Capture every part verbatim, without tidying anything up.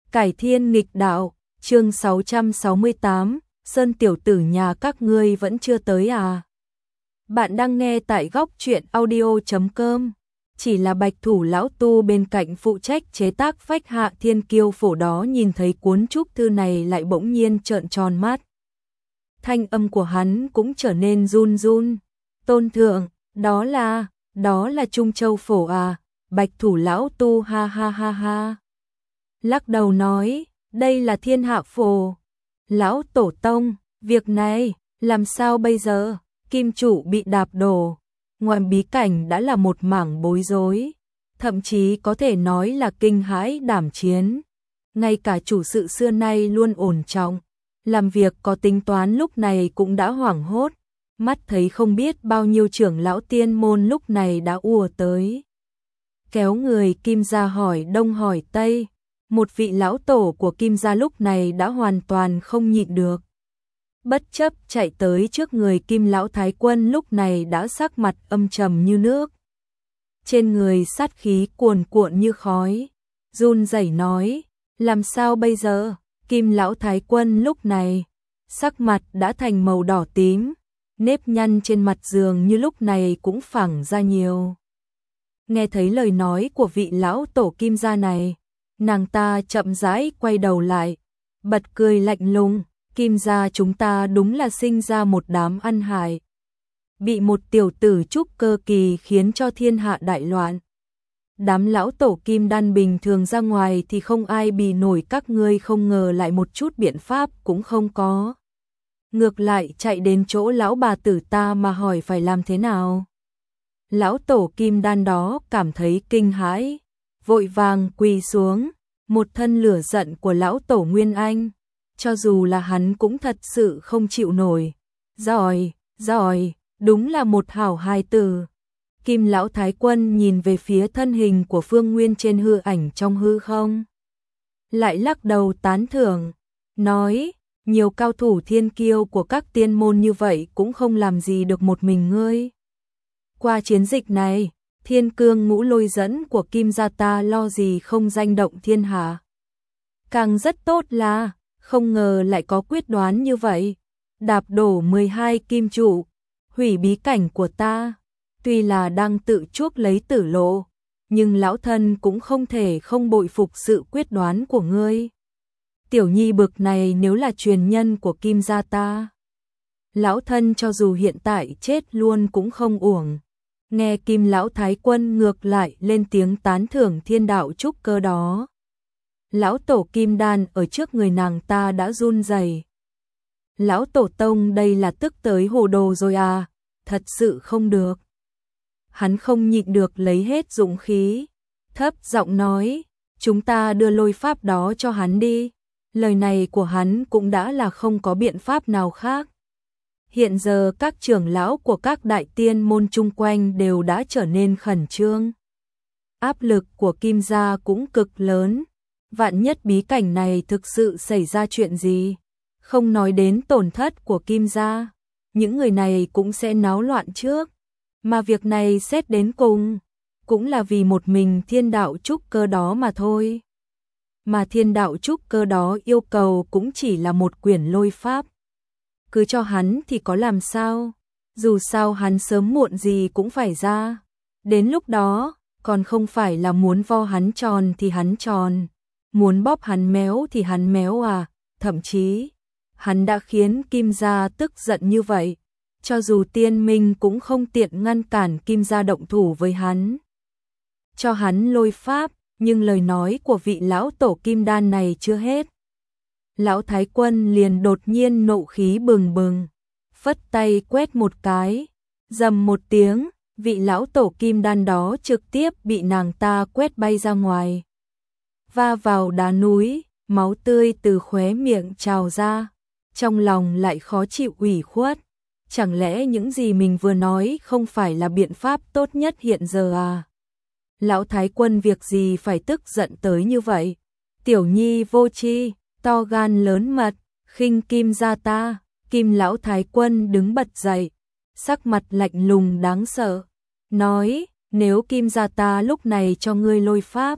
Cải thiên nghịch đạo, chương sáu trăm sáu mươi tám, Sơn tiểu tử nhà các ngươi vẫn chưa tới à? Bạn đang nghe tại góc truyện audio chấm com. Chỉ là Bạch Thủ lão tu bên cạnh phụ trách chế tác phách Hạ Thiên Kiêu phổ đó nhìn thấy cuốn trúc thư này lại bỗng nhiên trợn tròn mắt. Thanh âm của hắn cũng trở nên run run. Tôn thượng, đó là, đó là Trung Châu phổ à? Bạch Thủ lão tu ha ha ha ha. Lắc đầu nói, đây là Thiên Hạ phổ. Lão tổ tông, việc này, làm sao bây giờ? Kim chủ bị đạp đổ. Ngoài bí cảnh đã là một mảng bối rối, thậm chí có thể nói là kinh hãi đảm chiến. Ngay cả chủ sự xưa nay luôn ổn trọng, làm việc có tính toán lúc này cũng đã hoảng hốt, mắt thấy không biết bao nhiêu trưởng lão tiên môn lúc này đã ùa tới. Kéo người Kim gia hỏi đông hỏi tây, một vị lão tổ của Kim gia lúc này đã hoàn toàn không nhịn được. Bất chấp chạy tới trước người Kim lão thái quân lúc này đã sắc mặt âm trầm như nước. Trên người sát khí cuồn cuộn như khói, run rẩy nói, làm sao bây giờ? Kim lão thái quân lúc này, sắc mặt đã thành màu đỏ tím, nếp nhăn trên mặt giường như lúc này cũng phẳng ra nhiều. Nghe thấy lời nói của vị lão tổ Kim gia này, nàng ta chậm rãi quay đầu lại, bật cười lạnh lùng. Kim gia chúng ta đúng là sinh ra một đám ăn hại. Bị một tiểu tử trúc cơ kỳ khiến cho thiên hạ đại loạn. Đám lão tổ Kim đan bình thường ra ngoài thì không ai bì nổi các ngươi, không ngờ lại một chút biện pháp cũng không có. Ngược lại chạy đến chỗ lão bà tử ta mà hỏi phải làm thế nào. Lão tổ Kim đan đó cảm thấy kinh hãi, vội vàng quỳ xuống, một thân lửa giận của lão tổ Nguyên Anh. Cho dù là hắn cũng thật sự không chịu nổi. Giỏi, giỏi, đúng là một hảo hài tử. Kim lão thái quân nhìn về phía thân hình của Phương Nguyên trên hư ảnh trong hư không. Lại lắc đầu tán thưởng, nói, nhiều cao thủ thiên kiêu của các tiên môn như vậy cũng không làm gì được một mình ngươi. Qua chiến dịch này, thiên cương ngũ lôi dẫn của Kim gia ta lo gì không danh động thiên hạ. Càng rất tốt là không ngờ lại có quyết đoán như vậy, đạp đổ mười hai kim trụ, hủy bí cảnh của ta. Tuy là đang tự chuốc lấy tử lộ, nhưng lão thân cũng không thể không bội phục sự quyết đoán của ngươi. Tiểu nhi bực này nếu là truyền nhân của Kim gia ta, lão thân cho dù hiện tại chết luôn cũng không uổng. Nghe Kim lão thái quân ngược lại lên tiếng tán thưởng thiên đạo trúc cơ đó. Lão tổ Kim đan ở trước người nàng ta đã run rẩy. Lão tổ tông đây là tức tới hồ đồ rồi à, thật sự không được. Hắn không nhịn được lấy hết dũng khí, thấp giọng nói, chúng ta đưa lôi pháp đó cho hắn đi. Lời này của hắn cũng đã là không có biện pháp nào khác. Hiện giờ các trưởng lão của các đại tiên môn chung quanh đều đã trở nên khẩn trương. Áp lực của Kim gia cũng cực lớn. Vạn nhất bí cảnh này thực sự xảy ra chuyện gì, không nói đến tổn thất của Kim gia, những người này cũng sẽ náo loạn trước. Mà việc này xét đến cùng, cũng là vì một mình thiên đạo trúc cơ đó mà thôi. Mà thiên đạo trúc cơ đó yêu cầu cũng chỉ là một quyển lôi pháp. Cứ cho hắn thì có làm sao, dù sao hắn sớm muộn gì cũng phải ra. Đến lúc đó, còn không phải là muốn vo hắn tròn thì hắn tròn. Muốn bóp hắn méo thì hắn méo à, thậm chí, hắn đã khiến Kim gia tức giận như vậy, cho dù tiên minh cũng không tiện ngăn cản Kim gia động thủ với hắn. Cho hắn lôi pháp, nhưng lời nói của vị lão tổ Kim đan này chưa hết. Lão thái quân liền đột nhiên nộ khí bừng bừng, phất tay quét một cái, rầm một tiếng, vị lão tổ Kim đan đó trực tiếp bị nàng ta quét bay ra ngoài. Va vào đá núi, máu tươi từ khóe miệng trào ra, trong lòng lại khó chịu ủy khuất. Chẳng lẽ những gì mình vừa nói không phải là biện pháp tốt nhất hiện giờ à? Lão thái quân việc gì phải tức giận tới như vậy? Tiểu nhi vô tri, to gan lớn mật, khinh Kim gia ta. Kim lão thái quân đứng bật dậy, sắc mặt lạnh lùng đáng sợ, nói, nếu Kim gia ta lúc này cho ngươi lôi pháp,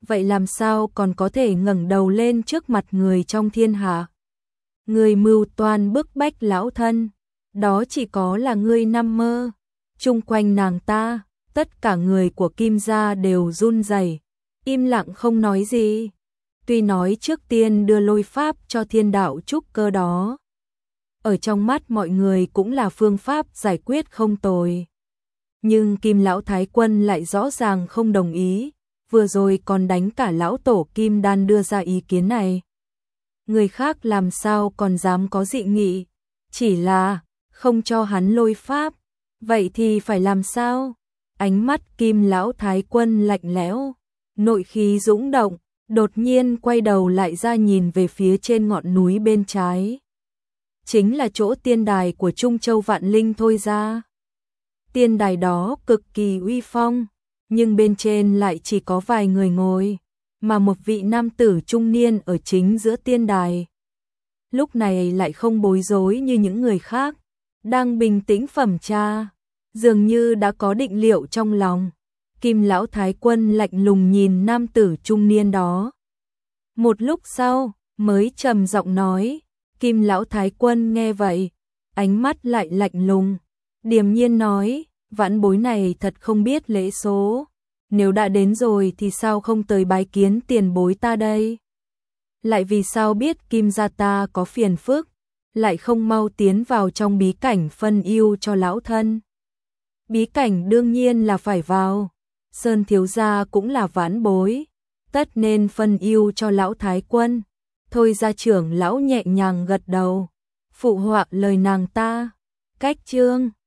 vậy làm sao còn có thể ngẩng đầu lên trước mặt người trong thiên hạ? Người mưu toan bức bách lão thân, đó chỉ có là ngươi nằm mơ. Chung quanh nàng ta, tất cả người của Kim gia đều run rẩy, im lặng không nói gì. Tuy nói trước tiên đưa lôi pháp cho thiên đạo trúc cơ đó, ở trong mắt mọi người cũng là phương pháp giải quyết không tồi. Nhưng Kim lão thái quân lại rõ ràng không đồng ý, vừa rồi còn đánh cả lão tổ Kim Đan đưa ra ý kiến này. Người khác làm sao còn dám có dị nghị, chỉ là không cho hắn lôi pháp, vậy thì phải làm sao? Ánh mắt Kim lão thái quân lạnh lẽo, nội khí dũng động, đột nhiên quay đầu lại ra nhìn về phía trên ngọn núi bên trái. Chính là chỗ tiên đài của Trung Châu Vạn Linh thôi ra. Tiên đài đó cực kỳ uy phong, nhưng bên trên lại chỉ có vài người ngồi, mà một vị nam tử trung niên ở chính giữa tiên đài. Lúc này lại không bối rối như những người khác, đang bình tĩnh phẩm trà, dường như đã có định liệu trong lòng. Kim lão thái quân lạnh lùng nhìn nam tử trung niên đó. Một lúc sau, mới trầm giọng nói. Kim lão thái quân nghe vậy, ánh mắt lại lạnh lùng, điềm nhiên nói, vãn bối này thật không biết lễ số, nếu đã đến rồi thì sao không tới bái kiến tiền bối ta đây? Lại vì sao biết Kim gia ta có phiền phức, lại không mau tiến vào trong bí cảnh phân ưu cho lão thân? Bí cảnh đương nhiên là phải vào, Sơn thiếu gia cũng là vãn bối, tất nên phân ưu cho lão thái quân. Thôi gia trưởng lão nhẹ nhàng gật đầu, phụ họa lời nàng ta. Cách chương